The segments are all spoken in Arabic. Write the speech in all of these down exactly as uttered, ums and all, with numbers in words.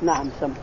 نعم سم.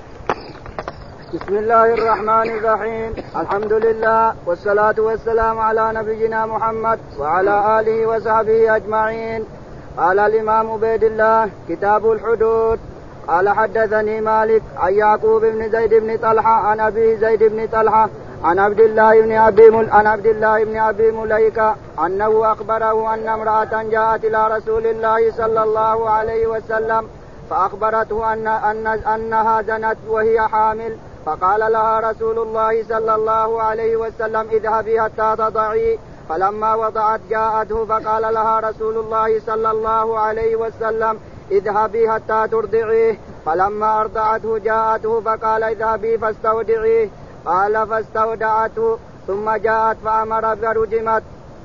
بسم الله الرحمن الرحيم. الحمد لله والصلاة والسلام على نبينا محمد وعلى آله وصحبه أجمعين. قال الإمام عبيد الله كتاب الحدود. قال حدثني مالك عن يعقوب بن زيد بن طلحة عن أبي زيد بن طلحة عن عبد الله بن أبي مل... عن عبد الله بن أبي مليكة أنه أخبره أن امرأة جاءت إلى رسول الله صلى الله عليه وسلم فأخبرته أن أن أنها زنت وهي حامل، فقال لها رسول الله صلى الله عليه وسلم اذهبي حتى تضعي، فلما وضعت جاءته فقال لها رسول الله صلى الله عليه وسلم اذهبي حتى ترضعيه، فلما أرضعته جاءته فقال اذهبي فاستودعيه، قال فاستودعته ثم جاءت فأمر فرجمت.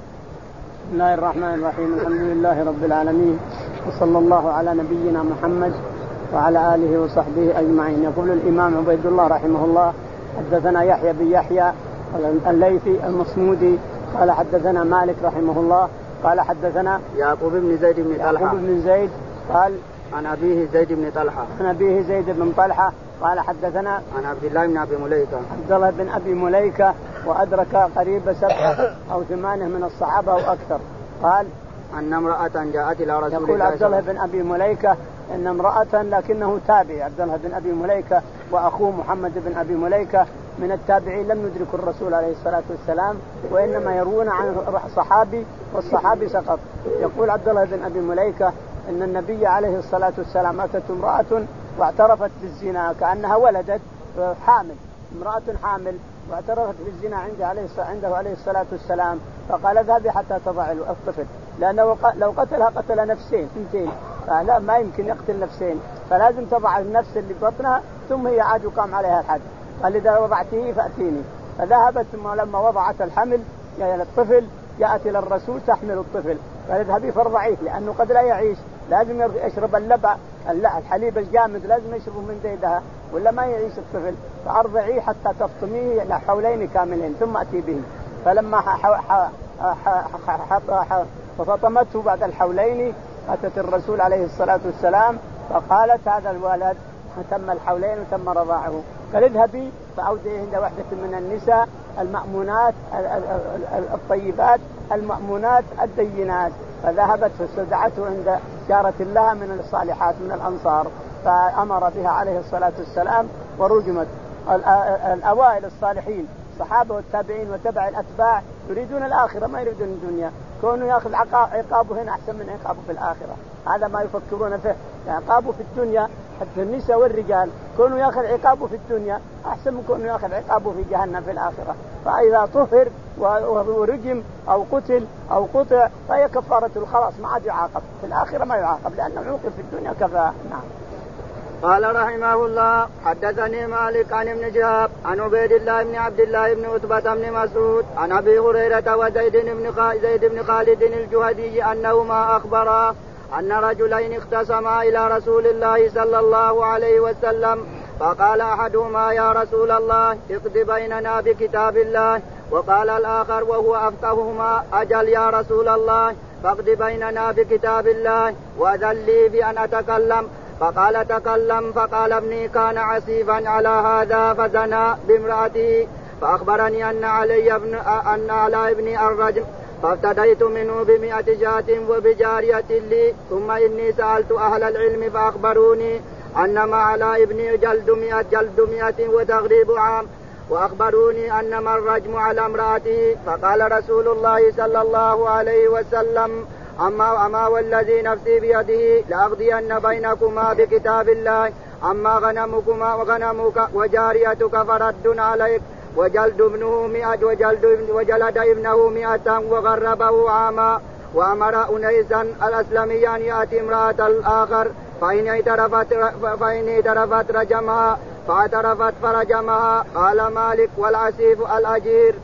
بسم الله الرحمن الرحيم. الحمد لله رب العالمين وصلى الله على نبينا محمد وعلى آله وصحبه أجمعين. يقول الإمام عبيد الله رحمه الله حدثنا يحيى بن يحيى الليثي المصمودي قال حدثنا مالك رحمه الله قال حدثنا يعقوب بن زيد بن طلحة يعقوب بن زيد قال عن أبيه زيد بن طلحة عن أبيه زيد بن طلحة قال حدثنا عن عبد الله بن أبي مليكة عبد الله بن أبي مليكة وأدرك قريب سبعة أو ثمانية من الصحابة أو أكثر. قال أن امرأة جاءت إلى رسول الله. يقول عبد الله بن أبي مليكة إن امرأة لكنه تابعي، عبد الله بن أبي مليكة وأخوه محمد بن أبي مليكة من التابعين لم يدركوا الرسول عليه الصلاة والسلام وإنما يروون عن صحابي والصحابي سقط. يقول عبد الله بن أبي مليكة إن النبي عليه الصلاة والسلام أتت امرأة واعترفت بالزنا كأنها ولدت حامل، امرأة حامل واعترفت بالزنا عنده عليه عنده عليه الصلاة والسلام، فقال اذهبي حتى تضع الطفل، لأنه لو قتلها قتل نفسين اثنتين، فلا ما يمكن يقتل نفسين، فلازم تضع النفس اللي بطنها ثم هي عاد يقام عليها الحد. قال إذا وضعته فأتيني، فذهبت ثم لما وضعت الحمل يعني الطفل جاءت إلى الرسول تحمل الطفل، قال اذهبي فارضعيه لأنه قد لا يعيش، لازم يشرب اللبن الحليب الجامد لازم يشربه من زيدها ولا ما يعيش الطفل، فأرضعيه حتى تفطميه إلى حولين كاملين ثم أتي به. فلما ففطمته بعد الحولين أتت الرسول عليه الصلاة والسلام فقالت هذا الولد تم الحولين وتم رضاعه، قال اذهبي فأودعيه عند واحدة من النساء المأمونات الطيبات المأمونات الدينات، فذهبت فاستدعته عند جارة لها من الصالحات من الأنصار فأمر بها عليه الصلاة والسلام ورجمت. الأوائل الصالحين الصحابة والتابعين وتبع الأتباع يريدون الآخرة ما يريدون الدنيا، كونوا يأخذ عقابه هنا أحسن من عقابه في الآخرة، هذا ما يفكرون فيه، عقابه في الدنيا حتى النساء والرجال كونوا يأخذ عقابه في الدنيا أحسن من كونوا يأخذ عقابه في جهنم في الآخرة. فإذا طهر ورجم أو قتل أو قطع فهي كفارة الخلاص ما عاد يعاقب في الآخرة، ما يعاقب لأنه عوقب في الدنيا كفى. نعم. قال رحمه الله حدثني مالك عن ابن شهاب عن عبيد الله بن عبد الله بن عتبة بن مسعود عن أبي هريرة وزيد بن زيد بن خالد الجهني أنهما أخبرا أن رجلين اختصما إلى رسول الله صلى الله عليه وسلم، فقال أحدهما يا رسول الله اقض بيننا بكتاب الله، وقال الآخر وهو أفقههما أجل يا رسول الله فاقض بيننا بكتاب الله وأذن لي بأن أتكلم، فقال تكلم، فقال ابني كان عسيفا على هذا فزنى بامرأته، فأخبرني أن علي ابن أن على ابني الرجم، فافتديت منه بمئة جاة وبجارية لي، ثم إني سألت أهل العلم فأخبروني أنما على ابني جلد مئة جلد مئة وتغريب عام، وأخبروني أنما الرجم على امرأته، فقال رسول الله صلى الله عليه وسلم أما, أما والذي نفسي بيده لأقضين بينكما بكتاب الله، أما غنمكما وغنمك وجاريتك فرد عليك، وجلد ابنه مئة وجلد وجلد ابنه مئة وغربه عاما. وأمر أنيسا الأسلمي أن يأتي امرأة الآخر فإن اعترفت فإن اعترفت رجمها، فاعترفت فرجمها. قال مالك والعسيف الأجير.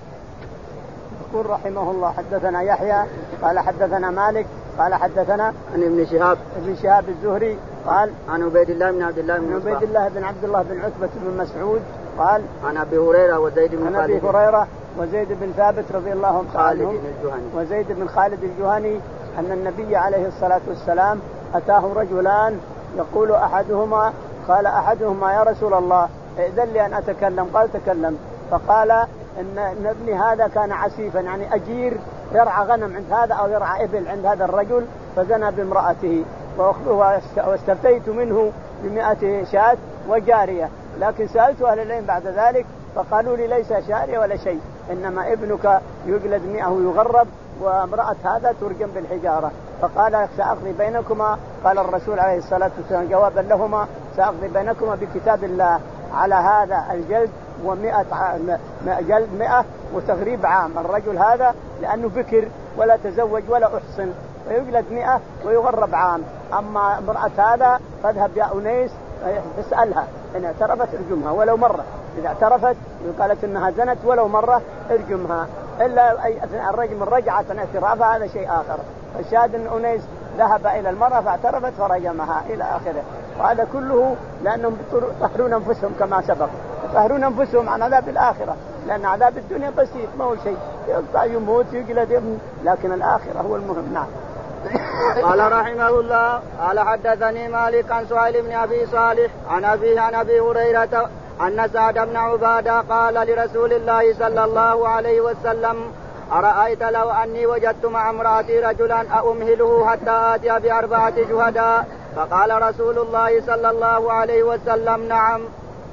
يقول رحمه الله حدثنا يحيى قال حدثنا مالك قال حدثنا عن ابن شهاب ابن شهاب الزهري قال عن عبيد الله بن عبد الله بن عبيد الله بن عبد الله بن عتبة بن مسعود قال عن أبي هريرة وزيد بن خالد عن أبي هريرة وزيد بن ثابت رضي الله عنهم وزيد بن خالد الجهني أن النبي عليه الصلاة والسلام أتاه رجلان يقول أحدهما قال أحدهما يا رسول الله إذن لي أن أتكلم. قال تكلم. فقال إن ابني هذا كان عسيفا يعني أجير يرعى غنم عند هذا أو يرعى إبل عند هذا الرجل فزنى بامرأته واستفتيت منه بمئة شاة وجارية، لكن سألت أهل العلم بعد ذلك فقالوا لي ليس شارية ولا شيء، إنما ابنك يجلد مئة ويغرب وامرأة هذا ترجم بالحجارة. فقال سأقضي بينكما. قال الرسول عليه الصلاة والسلام جوابا لهما سأقضي بينكما بكتاب الله على هذا الجلد ومئة جلد مئة وتغريب عام الرجل هذا لأنه بكر ولا تزوج ولا أحصن فيجلد مئة ويغرب عام. أما امرأة هذا فاذهب يا أنيس اسألها إن اعترفت ارجمها ولو مرة، إذا اعترفت وقالت إنها زنت ولو مرة ارجمها، إلا أي الرجم رجعت عن اعترافها هذا شيء آخر. فالشاهد أن أنيس ذهب إلى المرأة فاعترفت فرجمها إلى آخره. وهذا كله لأنهم يطهرون أنفسهم كما سبق، يطهرون أنفسهم عن عذاب الآخرة، لأن عذاب الدنيا بسيط ما هو شيء، يقطع يموت يجلد ابن، لكن الآخرة هو المهم. نعم. قال رحمه الله قال حدثني مالك عن سهيل بن أبي صالح عن أبيه عن أبي هريرة أن سعد بن عبادة قال لرسول الله صلى الله عليه وسلم أرأيت لو أني وجدت مع امرأتي رجلا أأمهله حتى آتي بأربعة شهداء؟ فقال رسول الله صلى الله عليه وسلم نعم.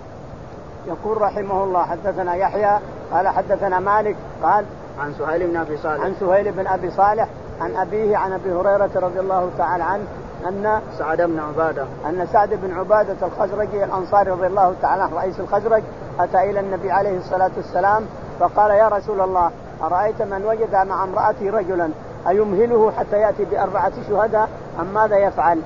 يقول رحمه الله حدثنا يحيى قال حدثنا مالك قال عن سهيل بن أبي صالح عن سهيل بن أبي صالح عن أبيه عن أبي هريرة رضي الله تعالى عنه أن سعد بن عبادة أن سعد بن عبادة الخزرجي الأنصاري رضي الله تعالى عنه رئيس الخزرج أتى إلى النبي عليه الصلاة والسلام فقال يا رسول الله أرأيت من وجد مع امرأته رجلا أيمهله حتى يأتي بأربعة شهداء أم ماذا يفعل؟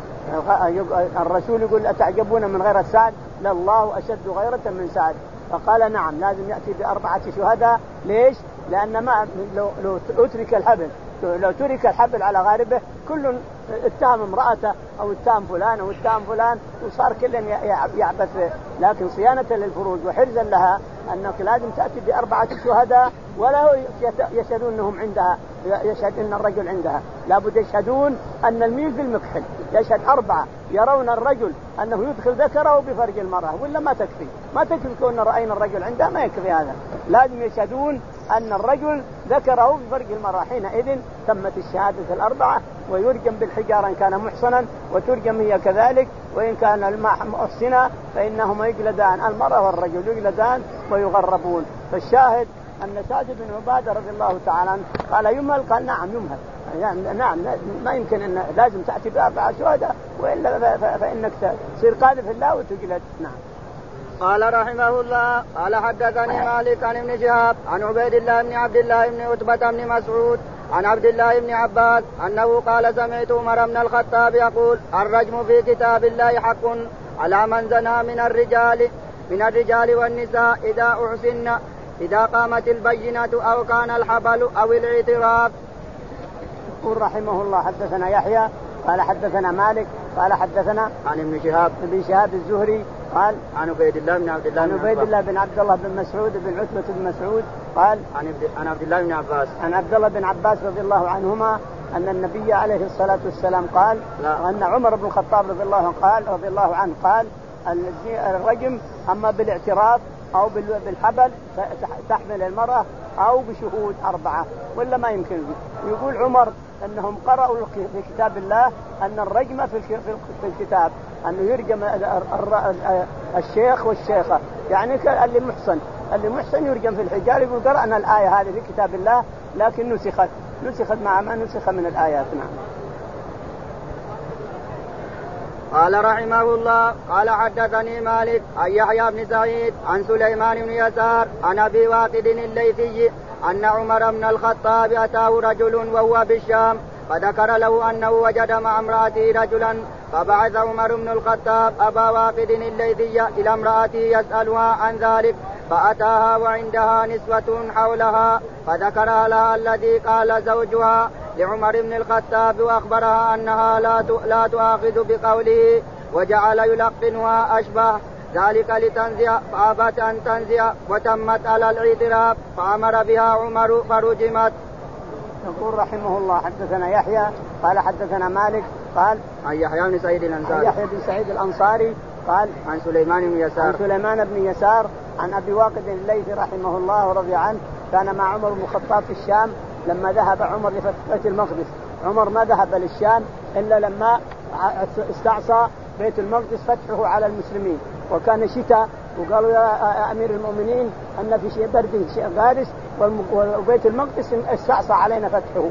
الرسول يقول أتعجبون من غيرة سعد؟ لله أشد غيرة من سعد. فقال نعم لازم يأتي بأربعة شهداء. ليش؟ لأن ما لو, لو أترك الحبل لو ترك الحبل على غاربه كل اتهم امرأته أو اتهم فلان أو اتهم فلان وصار كل يعبث، لكن صيانة للفروج وحرزا لها أنك لازم تأتي بأربعة شهداء ولا يشهدون أنهم عندها، يشهد أن الرجل عندها، لابد يشهدون أن الميل في المكحل، يشهد أربعة يرون الرجل أنه يدخل ذكره بفرج المرأة، ولا ما تكفي ما تكفي كون رأينا الرجل عندها، ما يكفي هذا، لازم يشهدون أن الرجل ذكره بفرج المرأة. حينئذ تمت الشهادة الأربعة ويرجم بالحجارة إن كان محصنا وترجم هي كذلك، وإن كان الماء محصنا فإنهما يجلدان، المرأة والرجل يجلدان ويغربون. فالشاهد أن سعد بن عبادة رضي الله تعالى عنه قال يمهل؟ قال نعم يمهل، يعني نعم ما يمكن أن لازم تأتي بأربعة شهداء وإلا فإنك تصير قاذف الله وتجلد. نعم. قال رحمه الله قال حدثني مالك عن ابن شهاب عن عبيد الله بن عبد الله بن عتبة بن مسعود عن عبد الله بن عباس أنه قال سمعت عمر بن الخطاب يقول الرجم في كتاب الله حق على من زنى من الرجال من الرجال والنساء إذا أحسن إذا قامت البينة أو كان الحبل أو الاعتراف. يقول رحمه الله حدثنا يحيى قال حدثنا مالك قال حدثنا عن ابن شهاب ابن شهاب الزهري قال عن عبيد الله بن عبد الله عن عبيد الله بن عبد الله بن مسعود بن عتبة بن مسعود قال عن عن عبد الله بن عباس عن عبد الله بن عباس رضي الله عنهما أن النبي عليه الصلاة والسلام قال لا. أن عمر بن الخطاب رضي الله عنه قال رضي الله عنه قال الرجم أما بالاعتراف أو بالحبل تحمل المرأة أو بشهود أربعة ولا ما يمكن. يقول عمر أنهم قرأوا في كتاب الله أن الرجم في الكتاب أنه يرجم الشيخ والشيخة، يعني اللي محصن اللي محصن يرجم في الحجار. يقول قرأنا الآية هذه في كتاب الله لكن نسخت نسخت مع ما نسخ من الآيات. نعم. قال رحمه الله قال حدثني مالك عن يحيى بن سعيد عن سليمان بن يسار عن أبي واقد الليثي أن عمر بن الخطاب أتاه رجل وهو بالشام فذكر له أنه وجد مع امرأته رجلا، فبعث عمر بن الخطاب أبا واقد الليثي إلى امرأته يسألها عن ذلك، فأتاها وعندها نسوة حولها فذكر لها الذي قال زوجها لعمر بن الخطاب وأخبرها أنها لا لا تؤاخذ بقوله، وجعل يلقنها أشبه ذلك لتنزع فأبت أن تنزع وتمت على الاعتراف فأمر بها عمر فرجمت. يقول رحمه الله حدثنا يحيى قال حدثنا مالك قال عن يحيى بن سعيد الأنصاري يحيى بن سعيد الأنصاري قال عن سليمان بن يسار عن سليمان بن يسار عن أبي واقد الليثي رحمه الله ورضي عنه كان مع عمر بن الخطاب في الشام لما ذهب عمر لفتح بيت المقدس. عمر ما ذهب للشام إلا لما استعصى بيت المقدس فتحه على المسلمين وكان شتاء وقالوا يا أمير المؤمنين أن في شيء برد شيء غارس وبيت المقدس استعصى علينا فتحه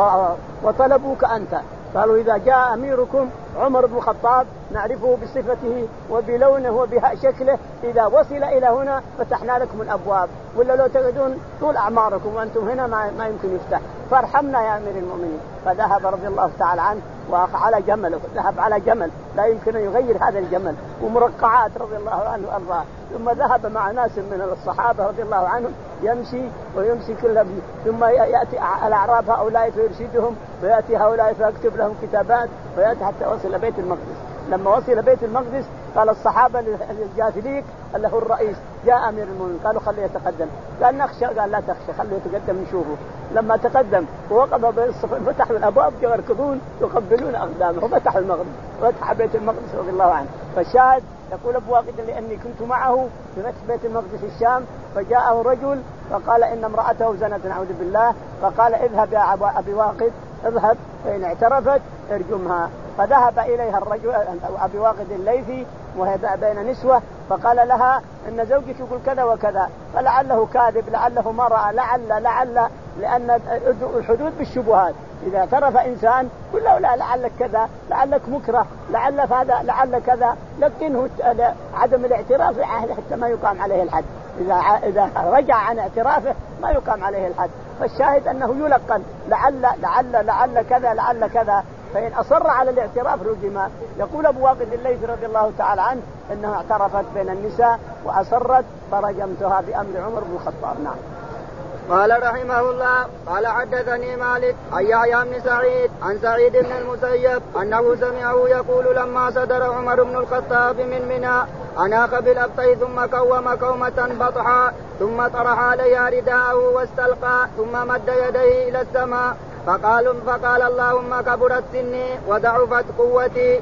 وطلبوك أنت. قالوا إذا جاء أميركم عمر بن الخطاب نعرفه بصفته وبلونه وبشكله إذا وصل إلى هنا فتحنا لكم الأبواب ولا لو تجدون طول أعماركم وأنتم هنا ما, ما يمكن يفتح فارحمنا يا أمير المؤمنين. فذهب رضي الله تعالى عنه وعلى جمل ذهب على جمل لا يمكن أن يغير هذا الجمل ومرقعات رضي الله عنه وأرضاه. ثم ذهب مع ناس من الصحابة رضي الله عنهم يمشي ويمشي كل ثم يأتي الأعراب هؤلاء فيرشدهم ويأتي هؤلاء فيكتب لهم كتابات ويأتي حتى وصل بيت المقدس. لما وصل بيت المقدس قال الصحابة للجاثليك اللي هو الرئيس جاء أمير المؤمنين قالوا خليه يتقدم. قال نخشى قال لا تخشى خليه يتقدم نشوفه. لما تقدم ووقف فتحوا الأبواب يركضون يقبلون أقدامه وفتحوا المقدس وفتح بيت المقدس رضي الله عنه. فالشاهد يقول أبو واقد لأني كنت معه في فتح بيت المقدس في الشام فجاءه رجل فقال إن امرأته زنت نعوذ بالله فقال اذهب يا أبي واقد اذهب فإن اعترفت ارجمها. فذهب إليها الرجل أبي واقد الليثي وهي بين نسوة فقال لها إن زوجك يقول كذا وكذا فلعله كاذب لعله ما رأى لعل لعل لأن الحدود بالشبهات إذا اعترف إنسان قل له لا لعلك كذا لعلك مكره لعل هذا لعل كذا لكنه عدم الاعتراف حتى ما يقام عليه الحد. إذا إذا رجع عن اعترافه ما يقام عليه الحد. فالشاهد أنه يلقن لعل لعل لعل كذا لعل كذا فإن أصر على الاعتراف رجم. يقول أبو واقد الليثي رضي الله تعالى عنه أنها اعترفت بين النساء وأصرت فرجمتها بأمر عمر بن الخطاب. نعم. قال رحمه الله قال حدثني مالك عن يحيى بن سعيد عن سعيد بن المسيب أنه سمعه يقول لما صدر عمر بن الخطاب من منى أناخ بالأبطي ثم كوم كومة بطحا ثم طرح عليها رداءه واستلقى ثم مد يديه إلى السماء فقال فقال اللهم كبرت سني وضعفت قوتي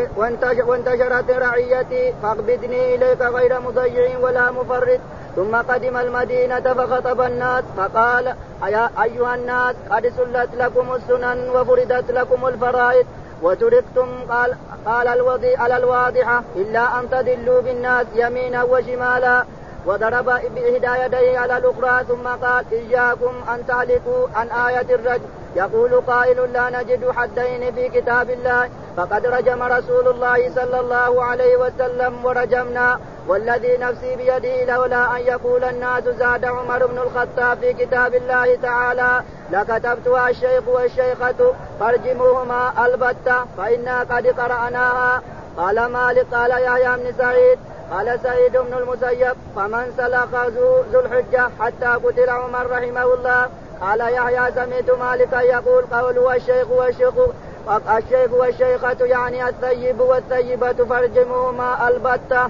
وانتشرت رعيتي فاقبضني إليك غير مضيع ولا مفرط. ثم قدم المدينة فخطب الناس فقال أيها الناس قد سلت لكم السنن وفردت لكم الفرائض وتركتم قال, قال الوضي على الواضحة إلا أن تدلوا بالناس يمينا وشمالا وضرب بإحدى يديه على الأخرى ثم قال إياكم أن تعلقوا عن آية الرجم يقول قائل لا نجد حدين في كتاب الله فقد رجم رسول الله صلى الله عليه وسلم ورجمنا والذي نفسي بيده لولا أن يقول الناس زاد عمر بن الخطاب في كتاب الله تعالى لكتبتها الشيخ والشيخة فارجموهما البتة فإنا قد قرأناها. قال مالك قال يحيى بن سعيد قال سعيد بن المسيب فمن سلخ ذو الحجة حتى قتل عمر رحمه الله. قال يحيى سمعت مالكا يقول قوله الشيخ والشيخ الشيخ والشيخة يعني الثيب والثيبة فارجموهما البتة.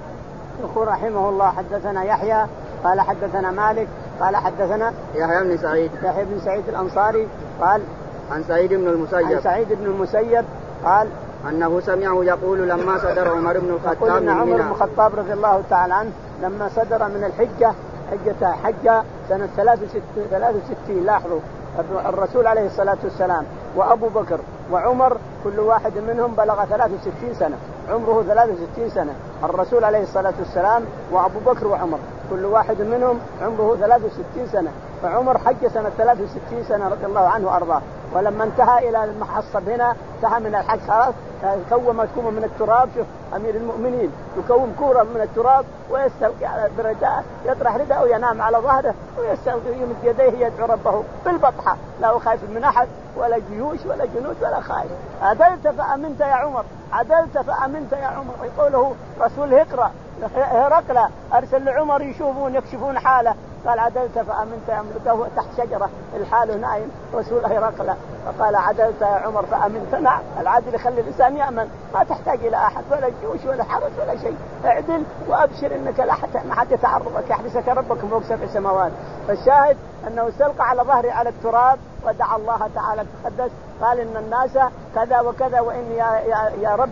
يقول رحمه الله حدثنا يحيى قال حدثنا مالك قال حدثنا يحيى بن سعيد يحيى بن سعيد الأنصاري قال عن سعيد بن المسيب عن سعيد بن المسيب قال أنه سمعه يقول لما صدر عمر بن الخطاب من عمر بن الخطاب رضي الله تعالى عنه لما صدر من الحجة حجة حجة سنة ثلاث وستين لاحظوا الرسول عليه الصلاة والسلام وأبو بكر وعمر كل واحد منهم بلغ ثلاث وستين سنة عمره ثلاث وستين سنة. الرسول عليه الصلاة والسلام وأبو بكر وعمر كل واحد منهم عمره ثلاث وستين سنة. فعمر حج سنة ثلاث وستين سنة رضي الله عنه وأرضاه. ولما انتهى إلى المحصب هنا انتهى من الحج خلاص كوم كومة من التراب. شوف أمير المؤمنين يكوم كورة من التراب ويستلقي على برداء يطرح رداءه وينام على ظهره ويستلقي يمد يديه يدعو ربه بالبطحة لا خايف من أحد ولا جيوش ولا جنود ولا خائف. عدلت فأمنت يا عمر عدلت فأمنت يا عمر. يقوله رسول هقرأ هرقل أرسل لعمر يشوفون يكشفون حاله قال عدلت فأمنت يا عمر تحت شجرة الحال نائم رسول هرقل فقال عدلت يا عمر فأمنت. نعم العدل يخلي الإنسان يأمن ما تحتاج إلى أحد ولا جيوش ولا حرس ولا شيء. اعدل وأبشر إنك لا حتى ما حد يتعرضك يحبسك ربك فوق سبع سماوات. فالشاهد أنه استلقى على ظهره على التراب ودعا الله تعالى تقدس قال إن الناس كذا وكذا وإن يا, يا, يا ربي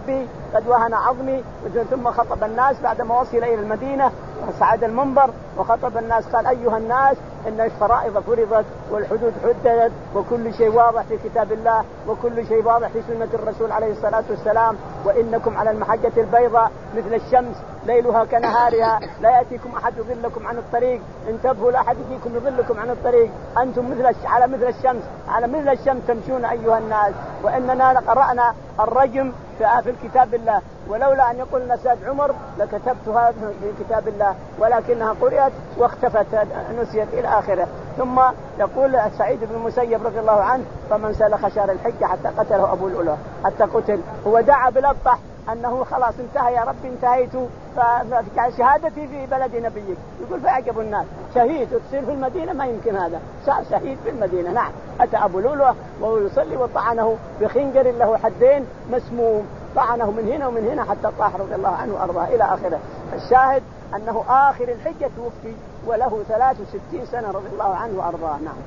قد وهن عظمي. ثم خطب الناس بعدما وصل إلى المدينة وصعد المنبر وخطب الناس قال أيها الناس إن الفرائض فرضت والحدود حددت وكل شيء واضح في كتاب الله وكل شيء واضح في سنة الرسول عليه الصلاة والسلام، وإنكم على المحجة البيضاء مثل الشمس ليلها كنهارها لا يأتيكم أحد يضلكم عن الطريق، انتبهوا لا أحد يجيكم يضلكم عن الطريق، أنتم مثل على مثل الشمس على مثل الشمس تمشون أيها الناس، وإننا قرأنا الرجم في الكتاب الله، ولولا أن يقول نساد عمر لكتبتها في كتاب الله ولكنها قرأت واختفت نسيت إلى آخره. ثم يقول سعيد بن المسيب رضي الله عنه فمن سلخ شهر الحج حتى قتله أبو الأولى حتى قتل، هو دعا بالأبطح أنه خلاص انتهى يا رب انتهيت فشهادتي في بلد نبيك، يقول فأعجب الناس شهيد وتصير في المدينة ما يمكن هذا، صار شهيد في المدينة. نعم أتى أبو لؤلؤة وهو يصلي وطعنه بخنجر له حدين مسموم، طعنه من هنا ومن هنا حتى طاح رضي الله عنه وأرضاه إلى آخره. الشاهد أنه آخر الحجة توفي وله ثلاث وستين سنة رضي الله عنه وأرضاه. نعم.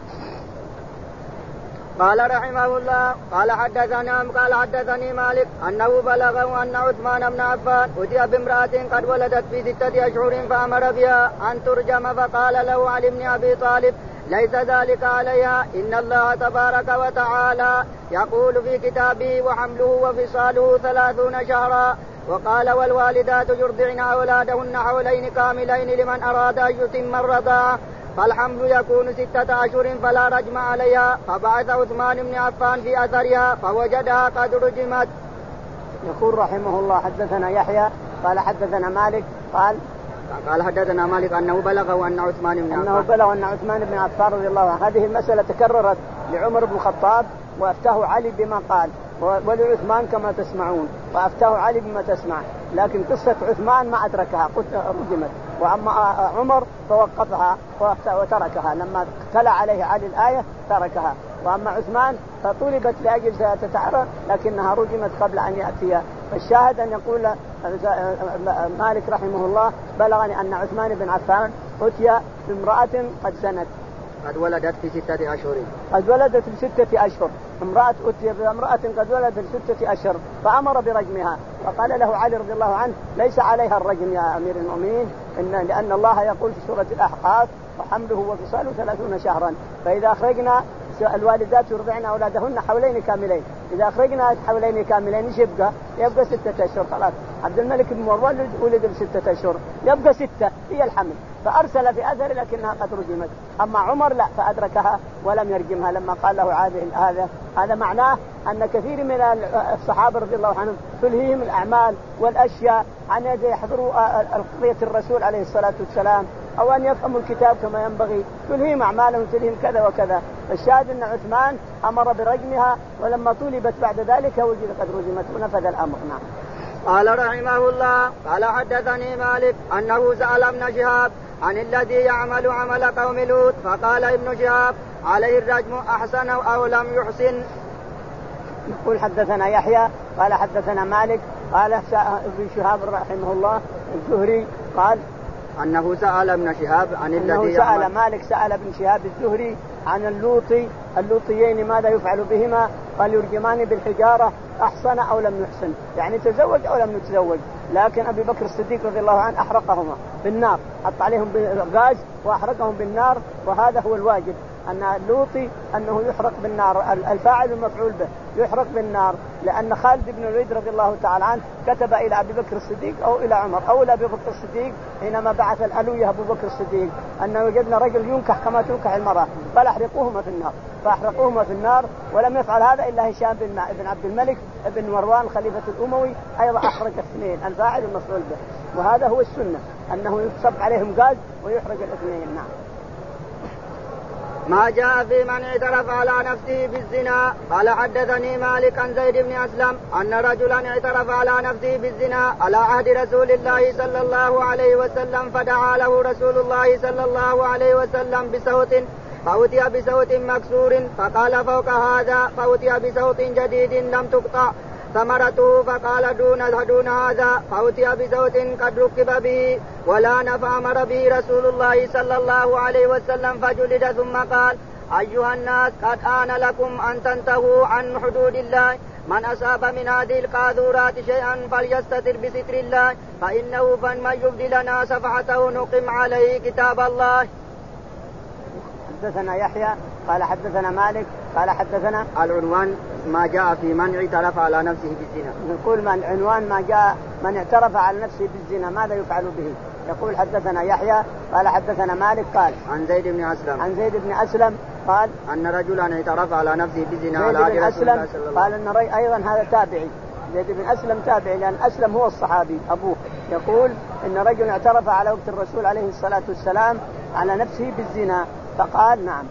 قال رحمه الله قال حدثنا قال حدثني مالك أنه بلغه أن عثمان بن عفان أتي بامرأة قد ولدت في ستة أشهر فأمر بها أن ترجم، فقال له علي بن أبي طالب ليس ذلك عليها، إن الله تبارك وتعالى يقول في كتابه وحمله وفصاله ثلاثون شهرا، وقال والوالدات يرضعن أولادهن حولين كاملين لمن أراد أن يتم الرضاعة، فالحمل يكون ستة أشهر فلا رجم عليها. فبعث عثمان بن عفان في أثرها فوجدها قد رجمت. يقول رحمه الله حدثنا يحيى قال حدثنا مالك قال قال حدثنا مالك أنه بلغه أن عثمان بن عفان أنه بلغ أن عثمان بن عفان رضي الله عنه. هذه المسألة تكررت لعمر بن الخطاب وأفتاه علي بما قال ولعثمان كما تسمعون وأفتاه علي بما تسمع، لكن قصة عثمان ما أدركها رجمت، وأما عمر فوقفها وتركها لما تلا عليه علي الآية تركها، وأما عثمان فطلبت لأجل تتعرض لكنها رجمت قبل أن يأتيها. فالشاهد أن يقول مالك رحمه الله بلغني أن عثمان بن عفان أتي بامرأة قد زنت قد ولدت في ستة أشهر قد ولدت في ستة أشهر امرأة أتي بامرأة قد ولدت في ستة أشهر فأمر برجمها، فقال له علي رضي الله عنه ليس عليها الرجم يا أمير المؤمنين، إن لأن الله يقول في سورة الأحقاف وحمله وفصاله ثلاثون شهرا، فإذا أخرجنا الوالدات يرضعن أولادهن حولين كاملين، إذا أخرجنا حولين كاملين إيش يبقى؟ يبقى ستة أشهر خلاص. عبد الملك بن مروان ولد بستة أشهر يبقى ستة هي الحمل، فأرسل في أثر لكنها قد رجمت. أما عمر لا فأدركها ولم يرجمها لما قال له هذا هذا معناه أن كثير من الصحابة رضي الله عنهم تلهيهم الأعمال والأشياء عن يحضروا قضية الرسول عليه الصلاة والسلام أو أن يفهموا الكتاب كما ينبغي، تلهيهم أعمالهم تلهيهم كذا وكذا. فالشاهد أن عثمان أمر برجمها ولما طولبت بعد ذلك وجد قد رجمت ونفذ الأمر. نعم. قال رحمه الله قال حدثني مالك أنه سأل ابن شهاب عن الذي يعمل عمل قوم لوط، فقال ابن شهاب عليه الرجم أحسن أو لم يحسن. يقول حدثنا يحيى قال حدثنا مالك قال ابن شهاب رحمه الله الزهري قال أنه سأل ابن شهاب عن الذي سأل مالك سأل ابن شهاب الزهري عن اللوطي اللوطيين ماذا يفعل بهما، قال يرجمان بالحجارة أحسن أو لم يحسن، يعني تزوج أو لم يتزوج. لكن أبي بكر الصديق رضي الله عنه أحرقهما بالنار، حط عليهم غاز وأحرقهم بالنار، وهذا هو الواجب أن اللوطي أنه يحرق بالنار، الفاعل المفعول به يحرق بالنار، لأن خالد بن الوليد رضي الله تعالى عنه كتب إلى أبي بكر الصديق أو إلى عمر أو إلى أبي بكر الصديق حينما بعث الألوية أبو بكر الصديق أنه وجدنا رجل ينكح كما تنكح المرأة قال أحرقوهما في النار، فأحرقوهما في النار. ولم يفعل هذا إلا هشام بن عبد الملك بن مروان خليفة الأموي أيضا أحرق اثنين، الفاعل المفعول به، وهذا هو السنة أنه يصب عليهم غاز ويحرق الاثنين. نعم. ما جاء في من اعترف على نفسه بالزنا. قال حدثني مالك عن زيد بن أسلم أن رجلا اعترف على نفسه بالزنا على عهد رسول الله صلى الله عليه وسلم، فدعا له رسول الله صلى الله عليه وسلم بصوت فأتي بصوت مكسور، فقال فوق هذا فأتي بصوت جديد لم تقطع ثمرته، فقال دون دون هذا فأتي بصوت قد ركب به ولا نفع أمر به رسول الله صلى الله عليه وسلم فجلد، ثم قال أيها الناس قد آن لكم أن تنتهوا عن حدود الله من أصاب من هذه القاذورات شيئا فليستتر بستر الله فإنه فمن يبدي لنا سفحته نقم عليه كتاب الله. حدثنا يحيى قال حدثنا مالك قال حدثنا. العنوان ما جاء في من اعترف على نفسه بالزنا. يقول من عنوان ما جاء من اعترف على نفسه بالزنا ماذا يفعل به. يقول حدثنا يحيى قال حدثنا مالك قال عن زيد بن أسلم عن زيد بن أسلم قال أن رجلا اعترف على نفسه بالزنا على زيد بن أسلم قال أن ري أيضا هذا تابعي. زيد بن أسلم تابعي لأن أسلم هو الصحابي أبوه. يقول إن رجل اعترف على وقت الرسول عليه الصلاة والسلام على نفسه بالزنا فقال نعم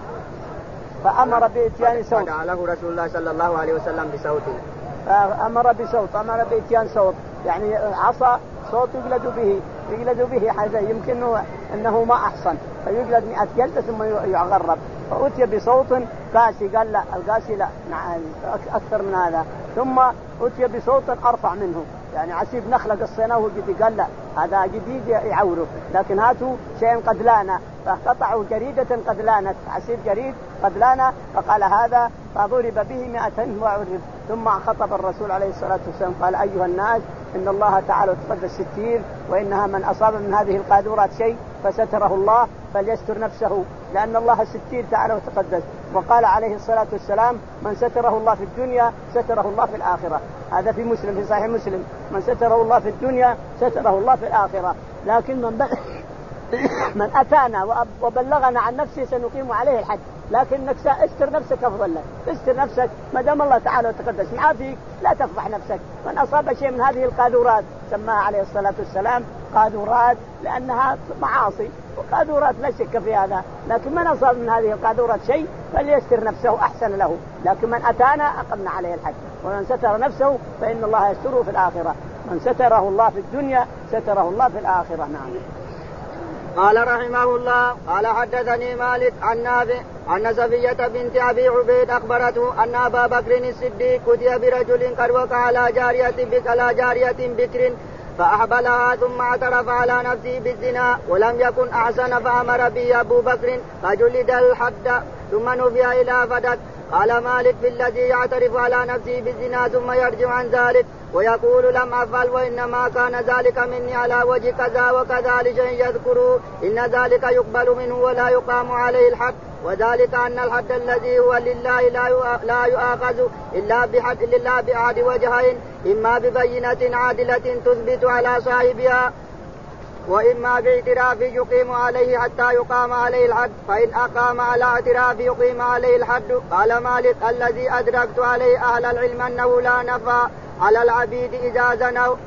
فأمر بإتيان صوت. فدعا له رسول الله صلى الله عليه وسلم بصوته. فأمر بصوت أمر بإتيان صوت يعني عصا صوت يجلد به يجلد به حتى يمكن أنه ما أحسن فيجلد مئة جلدة ثم يغرب. فأتي بصوت قاسي قال لا القاسي لا أكثر من هذا. ثم أتي بصوت أرفع منه يعني عسيب نخلة قصيناه جديد قال لا هذا جديد يعوره لكن هاتوا شيء قد لانا فقطعوا جريدة قد لانت عسيب جريد قد لانا فقال هذا فضرب به مئة وعرب. ثم خطب الرسول عليه الصلاة والسلام قال أيها الناس إن الله تعالى تقدس ستير وإنها من أصاب من هذه القاذورات شيء فستره الله فليستر نفسه لأن الله ستير تعالى وتقدس. وقال عليه الصلاة والسلام من ستره الله في الدنيا ستره الله في الآخرة. هذا في مسلم في صحيح مسلم من ستره الله في الدنيا ستره الله في الآخرة. لكن من بل... من أتانا وبلغنا عن نفسه سنقيم عليه الحد. لكنك استر نفسك أفضل لك استر نفسك ما دام الله تعالى وتقدس معافيك لا تفضح نفسك. من أصاب شيء من هذه القاذورات سماها عليه الصلاة والسلام قاذورات لأنها معاصي وقاذورات لا شك في هذا. لكن من أصاب من هذه القاذورات شيء فليستر نفسه أحسن له. لكن من أتانا أقمنا عليه الحد. ومن ستر نفسه فإن الله يستره في الآخرة. من ستره الله في الدنيا ستره الله في الآخرة. نعم. قال رحمه الله قال حدثني مالك عن نافع أن صفية بنت أبي عبيد أخبرته أن أبا بكر الصديق أتي برجل قد وقع على جارية بك على جارية بكر فأحبلها ثم اعترف على نفسه بالزنا ولم يكن أحسن فأمر به أبو بكر فجلد الحد ثم نفي إلى فدك. قال مالك في الذي يعترف على نفسه بالزنا ثم يرجع عن ذلك ويقول لم أفعل وإنما كان ذلك مني على وجه كذا وكذا لشيء يذكره إن ذلك يقبل منه ولا يقام عليه الحد. وذلك أن الحد الذي هو لله لا يؤاخذ إلا بحد لله بأحد وجهين إما ببينة عادلة تثبت على صاحبها وإما باعتراف يقيم عليه حتى يقام عليه الحد فإن أقام على اعتراف يقيم عليه الحد. قال مالك الذي أدركت عليه أهل العلم أنه لا نفى على العبيد إذا زنوا.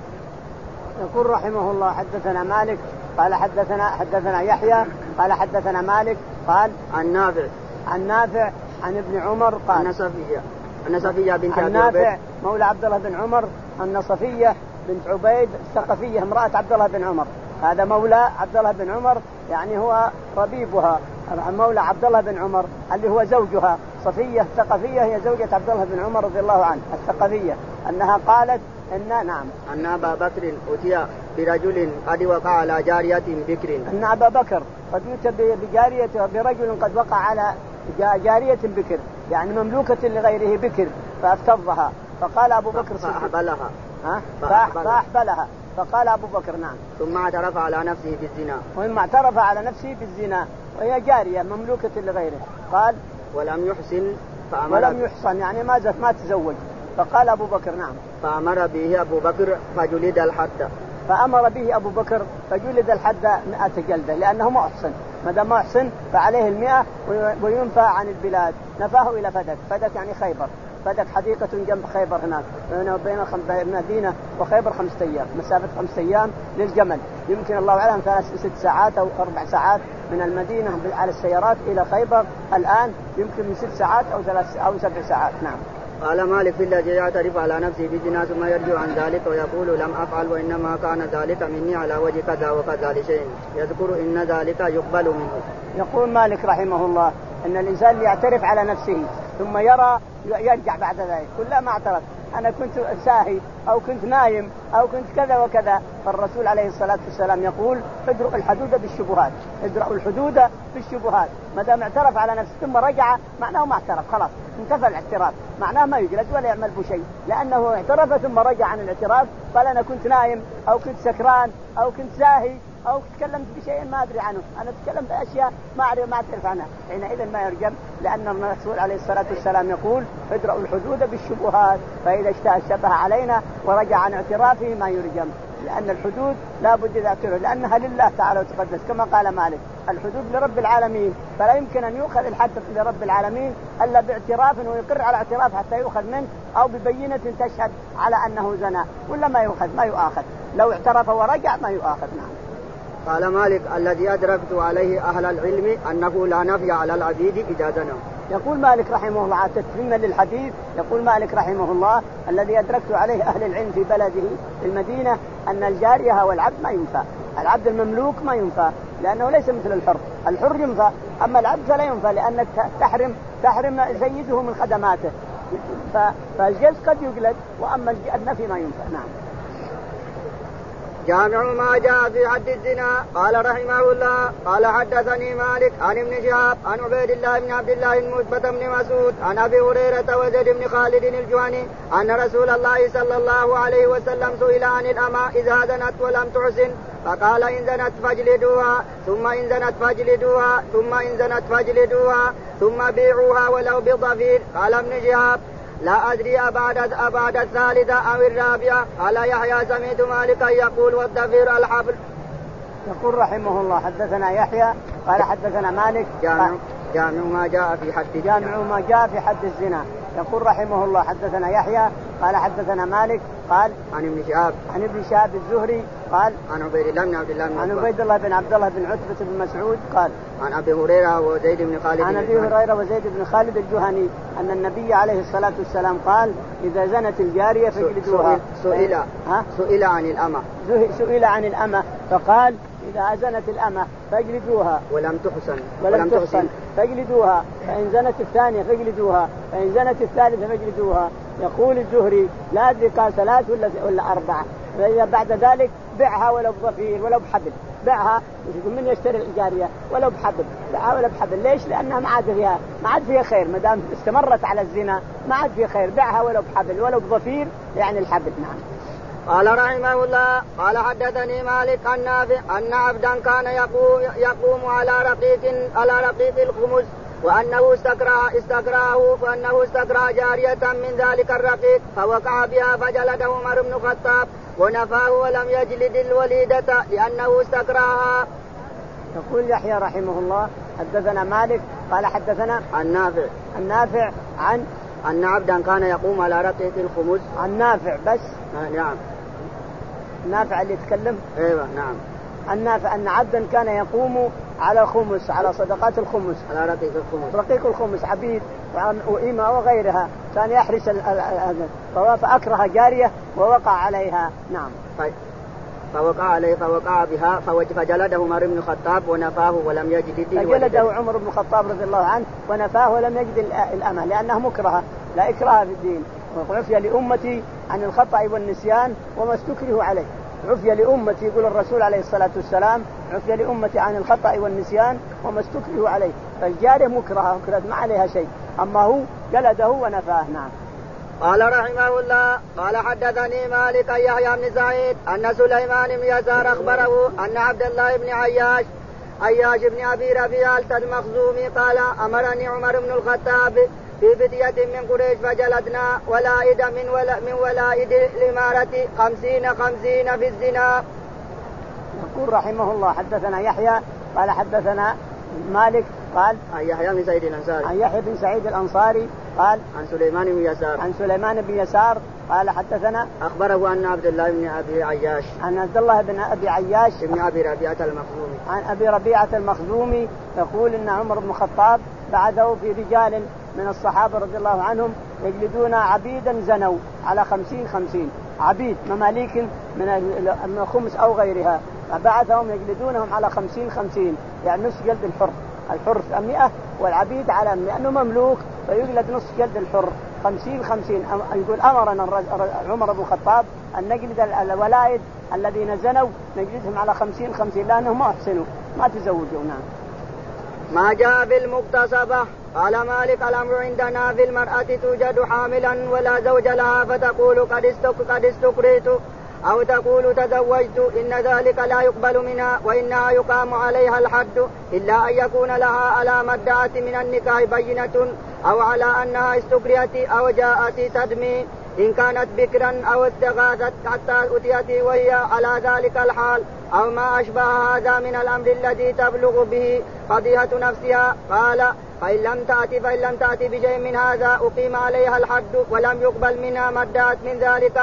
يقول رحمه الله حدثنا مالك قال حدثنا حدثنا يحيى قال حدثنا مالك قال عن نافع عن نافع عن ابن عمر قال أن صفية أن صفية بنت عن نافع مولى عبد الله بن عمر أن صفية بنت عبيد الثقفية امرأة عبد الله بن عمر. هذا مولى عبد الله بن عمر يعني هو ربيبها مولى عبد الله بن عمر اللي هو زوجها. صفية الثقفية هي زوجة عبد الله بن عمر رضي الله عنه الثقفية أنها قالت إن نعم أن أبا بكر أتي برجل قد وقع على جارية بكر أن أبا بكر قد أتي بجارية برجل قد وقع على جارية بكر يعني مملوكة لغيره بكر فافتضها. فقال أبو بكر فأحبلها ها فأحبلها فقال أبو بكر نعم ثم اعترف على نفسه بالزنا ثم اعترف على نفسه بالزنا وهي جارية مملوكة لغيره. قال ولم يحسن فأمر ولم يحصن يعني ما زف ما تزوج. فقال أبو بكر نعم فأمر به أبو بكر فجلد الحد فأمر به أبو بكر فجلد الحد مئة جلدة لأنه ما أحسن ما دام ما أحسن فعليه المئة وينفى عن البلاد. نفاه إلى فدك. فدك يعني خيبر. فدك حديقة جنب خيبر هناك بين المدينة وخيبر خمسة أيام مسافة خمسة أيام للجمل يمكن الله أعلم ثلاث ست ساعات أو أربع ساعات من المدينة على السيارات إلى خيبر الآن يمكن من ست ساعات أو ثلاث أو سبع ساعات. نعم. قال مالك في الذي يعترف على نفسه بالزنا ثم يرجع عن ذلك ويقول لم أفعل وإنما كان ذلك مني على وجه كذا وكذا لشيء يذكر إن ذلك يقبل منه. يقول مالك رحمه الله أن الإنسان يعترف على نفسه ثم يرى يرجع بعد ذلك كلما اعترف أنا كنت ساهي أو كنت نايم أو كنت كذا وكذا. فالرسول عليه الصلاة والسلام يقول ادرؤوا الحدود بالشبهات، ادرؤوا الحدود بالشبهات. ما دام اعترف على نفسه ثم رجع معناه ما اعترف، خلاص انتفى الاعتراف، معناه ما يجلد ولا يعمل بشيء، لأنه اعترف ثم رجع عن الاعتراف. قال أنا كنت نايم أو كنت سكران أو كنت ساهي أو تكلمت بشيء ما أدري عنه، أنا أتكلم بأشياء ما أعرف ما أعرف عنها، حينئذ ما يرجم، لأن الرسول عليه الصلاة والسلام يقول ادرؤوا الحدود بالشبهات، فإذا اشتبه علينا ورجع عن اعترافه ما يرجم، لأن الحدود لا بد إذا اعترف لأنها لله تعالى وتقدس، كما قال مالك الحدود لرب العالمين، فلا يمكن أن يؤخذ الحد لرب العالمين إلا باعتراف ويقر على اعتراف حتى يؤخذ منه، أو ببينة تشهد على أنه زنا، ولا ما يؤخذ ما يؤاخذ، لو اعترف ورجع ما يؤاخذ. نعم. قال مالك الذي أدركت عليه أهل العلم أنه لا نفي على العبيد إذا زنوا. يقول مالك رحمه الله تتميما للحديث، يقول مالك رحمه الله الذي أدركت عليه أهل العلم في بلده في المدينة أن الجارية والعبد ما ينفى، العبد المملوك ما ينفى لأنه ليس مثل الحر، الحر ينفى أما العبد فلا ينفى، لأن تحرم تحرم سيده من خدماته، فالجلد قد يجلد وأما النفي ما ينفى. نعم. جامع ما جاء في حد الزنا. قال رحمه الله قال حدثني مالك عن ابن شهاب عن عبيد الله بن عبد الله بن عتبة بن مسعود عن ابي هريرة وزيد بن خالد الجهني ان رسول الله صلى الله عليه وسلم سئل عن الأمة اذا زنت ولم تحسن فقال ان زنت فاجلدوها ثم ان زنت فاجلدوها ثم ان زنت فاجلدوها ثم بيعوها ولو بضفير. قال ابن شهاب لا أدري أبعد أبعد الثالثة أو الرابعة. قال يحيى سمعت مالكا يقول والضفير الحبل. يقول رحمه الله حدثنا يحيى قال حدثنا مالك جامع, جامع ما جاء في حد جامع ما جاء في حد الزنا. يقول رحمه الله حدثنا يحيى قال حدثنا مالك قال عن ابن شهاب عن ابن شهاب الزهري قال عن عبيد الله بن عبد الله بن عن عبيد الله بن عبد الله بن عتبة بن مسعود قال عن ابي هريرة وزيد بن خالد عن ابي هريرة وزيد بن خالد الجهني أن النبي عليه الصلاة والسلام قال إذا زنت الجارية فاجلدوها. سئل ها سئل عن الأمة سئل عن الأمة فقال إذا زنت الأمة فاجلدوها ولم تحسن ولم تحسن فاجلدوها، فإن زنت الثانية فاجلدوها، فإن زنت الثالثة فاجلدوها. يقول الزهري لا أدري قال ثلاث ولا ولا أربعة، فإذا بعد ذلك بعها ولو بضفير ولو بحبل، بعها من يشتري الجارية ولو بحبل، بعها ولو بحبل. ليش؟ لأنها ما عاد فيها ما عاد فيها خير، ما دام استمرت على الزنا ما عاد فيها خير، بعها ولو بحبل ولو بضفير يعني الحبل. نعم. قال رحمه الله قال حدثني مالك عن نافع أن عبدا كان يقوم, يقوم على رقيق على رقيق الخمس وأنه استكرى استكراه وأنه استكرى جارية من ذلك الرقيق فوقع بها فجلده عمر بن الخطاب ونفاه ولم يجلد الوليدة لأنه استكراها. يقول يحيى رحمه الله حدثنا مالك قال حدثنا النافع النافع عن أن عبدا كان يقوم على رقيق الخمس. عن نافع بس. آه نعم. نافع اللي يتكلم. ايوه نعم. النافع أن عبدا كان يقوم على خمس على صدقات الخمس على رقيق الخمس رقيق الخمس عبيد وإمة وغيرها كان يحرس فأكره جارية ووقع عليها. نعم. طيب. فوقع عليه فوقع بها فجلده عمر بن الخطاب ونفاه ولم يجد فجلده عمر بن الخطاب رضي الله عنه ونفاه ولم يجد الأمة لأنها مكرهة لا إكراه في الدين. وعفي لأمتي عن الخطأ والنسيان وما استكره عليه. عفي لأمتي يقول الرسول عليه الصلاة والسلام عفي لأمتي عن الخطأ والنسيان وما استكره عليه. فالجارية مكرهة مكرهة ما عليها شيء أما هو جلده ونفاه. نعم. قال رحمه الله قال حدثني مالك أن يحيى بن سعيد أن سليمان بن يسار أخبره أن عبد الله بن عياش عياش بن أبي ربيعة المخزومي قال أمرني عمر بن الخطاب في فتية من قريش فجلدنا ولائد من ولا من ولائد الإمارة خمسين خمسين في الزنا. يقول رحمه الله حدثنا يحيى قال حدثنا مالك قال عن يحيى بن سعيد الأنصاري عن يحيى بن سعيد الأنصاري قال عن سليمان بن يسار عن سليمان بن يسار قال حدثنا أخبره أن عبد الله بن أبي عياش عن عبد الله بن أبي عياش بن أبي ربيعة المخزومي عن أبي ربيعة المخزومي يقول إن عمر بن الخطاب بعده في رجال من الصحابة رضي الله عنهم يجلدون عبيدا زنوا على خمسين خمسين عبيد مماليك من الخمس أو غيرها فبعثهم يجلدونهم على خمسين خمسين يعني نصف جلد الحر الحر مئة والعبيد على مئة لأنه مملوك فيجلد نصف جلد الحر خمسين خمسين. يقول أمرنا عمر بن الخطاب أن نجلد الولائد الذين زنوا نجلدهم على خمسين خمسين لأنهم ما أحسنوا ما تزوجوا. نعم. ما جاء بالمغتصبة. قال مالك الأمر عندنا في المرأة توجد حاملا ولا زوج لها فتقول قد استكرهت أو تقول تزوجت إن ذلك لا يقبل منها وإنها يقام عليها الحد إلا أن يكون لها على ما ادعت من النكاح بينة أو على أنها استكرهت أو جاءت تدمي إن كانت بكرا أو استغاثت حتى أتيت وهي على ذلك الحال أو ما أشبه هذا من الأمر الذي تبلغ به قضية نفسها. قال فإن لم تأتي فإن لم تأتي بشيء من هذا أقيم عليها الحد ولم يقبل منها ما ادعت من ذلك.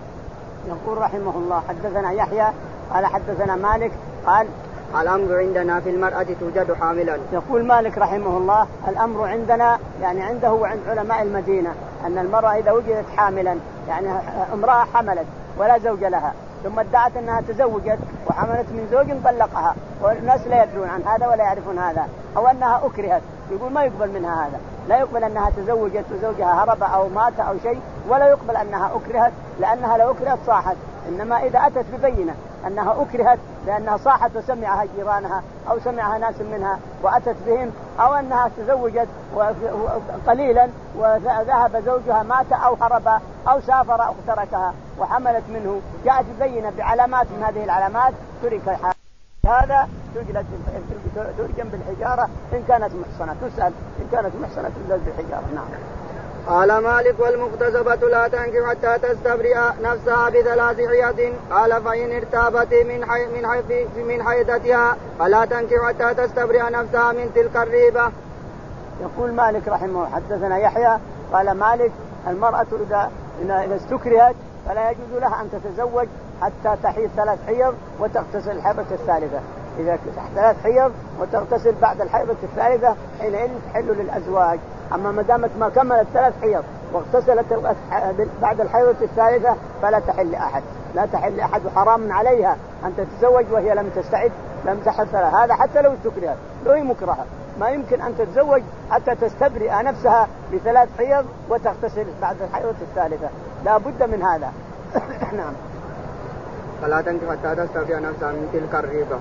يقول رحمه الله حدثنا يحيى قال حدثنا مالك قال الأمر عندنا في المرأة توجد حاملا. يقول مالك رحمه الله الأمر عندنا يعني عنده وعند علماء المدينة أن المرأة إذا وجدت حاملا يعني امرأة حملت ولا زوج لها ثم ادعت أنها تزوجت وحملت من زوج طلقها والناس لا يدرون عن هذا ولا يعرفون هذا أو أنها أكرهت يقول ما يقبل منها هذا. لا يقبل أنها تزوجت وزوجها هرب أو مات أو شيء ولا يقبل أنها أكرهت لأنها لو أكرهت صاحت. إنما إذا أتت ببينة أنها أكرهت لأنها صاحت وسمعها جيرانها أو سمعها ناس منها وأتت بهم أو أنها تزوجت قليلا وذهب زوجها مات أو هرب أو سافر أو تركها وحملت منه جاءت ببينة بعلامات من هذه العلامات ترك هذا تجلد ترجم بالحجارة إن كانت محصنة تسأل إن كانت محصنة تجلد بالحجارة. نعم. قال مالك والمغتصبة لا تنكح حتى تستبرئ نفسها بثلاث حيض. قال فإن ارتابت من حي من حي من حيضتها فلا تنكح حتى تستبرئ نفسها من تلك الريبة. يقول مالك رحمه الله حدثنا يحيى قال مالك المرأة إذا إذا استكرهت فلا يجوز لها أن تتزوج حتى تحيض ثلاث حيض وتغتسل الحيضة الثالثة. إذا ثلاث حيض وتغتسل بعد الحيضة الثالثة حينئذ تحل للأزواج. أما ما دامت ما كملت ثلاث حيض واغتسلت بعد الحيضة الثالثة فلا تحل لأحد لا تحل لأحد وحرام عليها أن تتزوج وهي لم تستعد لم تحصل. هذا حتى لو استكرهت لو هي مكرهة ما يمكن أن تتزوج حتى تستبرئ نفسها بثلاث حيض وتغتسل بعد الحيضة الثالثة لا بد من هذا. نعم. فلا تنكح حتى تستبرئ نفسها من تلك الريبة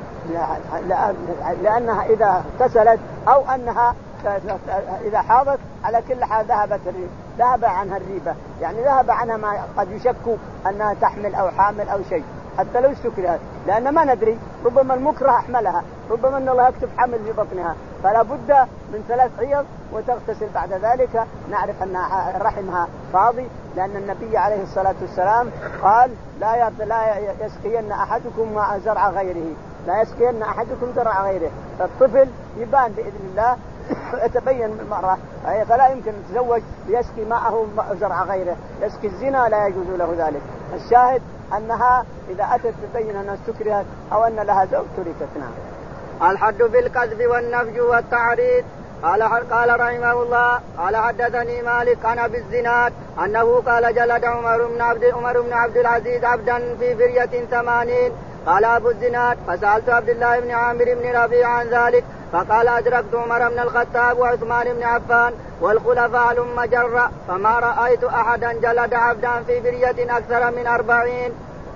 لأنها إذا اغتسلت أو أنها إذا حاضت على كل حال ذهبت الريبة ذهب عنها الريبة يعني ذهب عنها ما قد يشك أنها تحمل أو حامل أو شيء حتى لو استكرهت لأن ما ندري ربما المكره أحملها ربما أن الله يكتب حمل في بطنها فلا بد من ثلاث حيض وتغتسل بعد ذلك نعرف أن رحمها فاضي لأن النبي عليه الصلاة والسلام قال لا لا يسقين أحدكم ماء زرع غيره لا يسقين أحدكم زرع غيره. فالطفل يبان بإذن الله يتبين من المرأة فلا يمكن أن يتزوج ليسقي ماءه زرع غيره يسقي الزنا لا يجوز له ذلك. الشاهد أنها إذا أتت تبين أنها استكرهت أو أن لها زوج تركت. نعم. الحد بالكذب والنفي والتعريض. قال قال رحمه الله قال حدثني مالك عن أبي الزناد أنه قال جلد عمر بن عبد عمر بن عبد العزيز عبدا في فرية ثمانين. قال أبو الزناد فسألت عبد الله بن عامر بن ربيع عن ذلك فقال أدركت عمر بن الخطاب وعثمان بن عفان والخلفاء لم جر فما رأيت أحدا جلد عبدا في فرية أكثر من أربعين.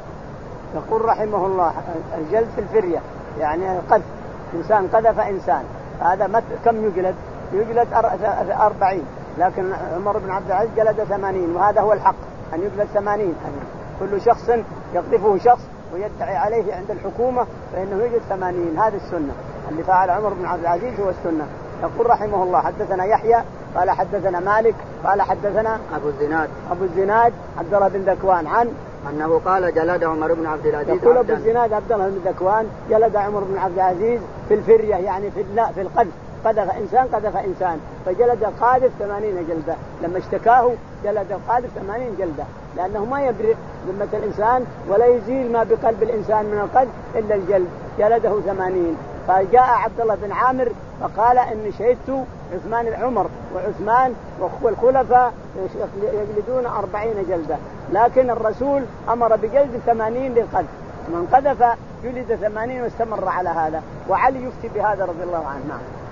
يقول رحمه الله الجلد في الفرية يعني قذف إنسان قذف إنسان هذا مت كم يجلد يجلد أربعين لكن عمر بن عبد العزيز جلد ثمانين وهذا هو الحق أن يجلد ثمانين. كل شخص يقذفه شخص ويدعي عليه عند الحكومة فإنه يجلد ثمانين. هذه السنة اللي فعل عمر بن عبد العزيز هو السنة. يقول رحمه الله حدثنا يحيى قال حدثنا مالك قال حدثنا أبو الزناد أبو الزناد عبد الله بن ذكوان عن أنه قال جلد عمر بن عبد العزيز. يقول أبو الزناد عبد الله بن ذكوان جلد عمر بن عبد العزيز في الفرية يعني في في القذف قذف إنسان قذف إنسان فجلد القاذف ثمانين جلدة. لما اشتكاه جلد القاذف ثمانين جلدة لأنه ما يبرئ ذمة الإنسان ولا يزيل ما بقلب الإنسان من القذف إلا الجلد جلده ثمانين. فجاء عبد الله بن عامر فقال إن شهدت عثمان عمر وعثمان والخلفاء يجلدون أربعين جلدة لكن الرسول أمر بجلد ثمانين للقذف من قذف جلد ثمانين واستمر على هذا وعلي يفتي بهذا رضي الله عنه.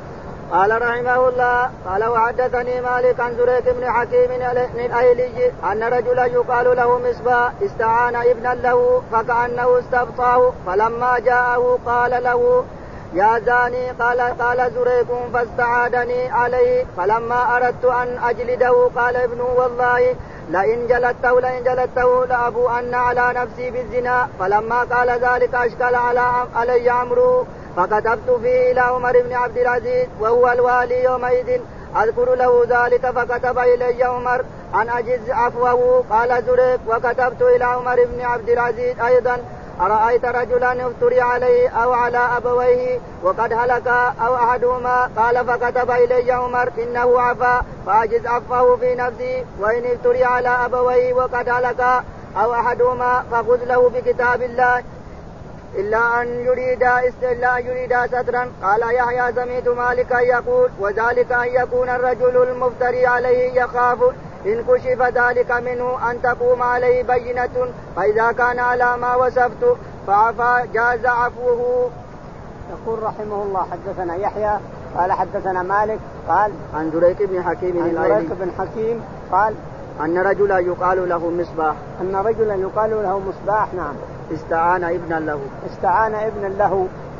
قال رحمه الله قال وحدثني مالك عن زريق بن حكيم الأيلي أن رجلا يقال له مصباح استعان ابنا له فكأنه استبطاه فلما جاءه قال له يا زاني قال قال زريق فاستعادني عليه فلما أردت أن أجلده قال ابنه والله لئن جلدته لئن جلدته لأبو أن على نفسي بالزنا فلما قال ذلك أشكل على علي أمره فكتبت فيه إلى عمر بن عبد العزيز وهو الوالي يومئذ أذكر له ذلك فكتب إلي عمر أن أجز عفوه. قال زريق وكتبت إلى عمر بن عبد العزيز أيضا أرأيت رجلا افتري عليه أو على أبويه وقد هلك أو أحدهما قال فكتب إلي عمر إنه عفا فأجز عفوه في نفسي وإن افتري على أبويه وقد هلك أو أحدهما فخذ له بكتاب الله إلا أن يريد إلا أن يريد سترا. قال يحيى سمعت مالكا يقول وذلك أن يكون الرجل المفتري عليه يخاف إن كشف ذلك منه أن تقوم عليه بينة فإذا كان على ما وصفت فعفا جاز عفوه. يقول رحمه الله حدثنا يحيى قال حدثنا مالك قال عن زريق بن حكيم عن زريق بن حكيم قال أن رجلا يقال له مصباح أن رجلا يقال له مصباح نعم استعان ابنا له استعان ابنا له ف...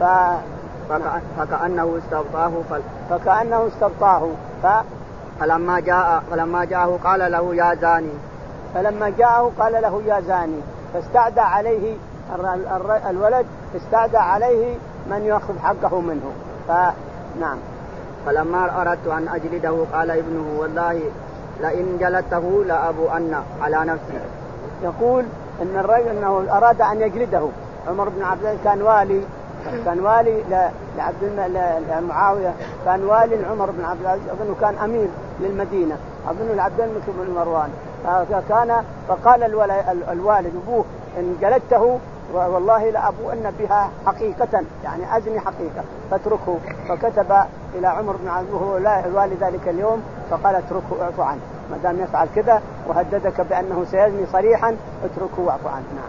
فكأنه استبطاه فل... فكأنه استبطاه ف... فلما جاء فلما جاءه قال له يا زاني فلما جاءه قال له يا زاني فاستعدى عليه الولد استعدى عليه من يأخذ حقه منه فنعم. فلما أردت أن أجلده قال ابنه والله لئن جلدته لأبو أن على نفسي. يقول إن الرجل أنه أراد أن يجلده. عمر بن عبد العزيز كان والي كان والي لعبد معاوية كان والي لعمر بن عبد العزيز أظنه كان أمير للمدينة أظنه لعبد الملك بن مروان فكان فقال الوالد أبوه إن جلدته والله لأبوءن بها حقيقة يعني أزني حقيقة فاتركه. فكتب إلى عمر بن عبد العزيز لا الوالي ذلك اليوم فقال اتركه اعفو عنه ما دام يفعل كذا وهددك بأنه سيزني صريحا اتركه واعفو عنه. نعم.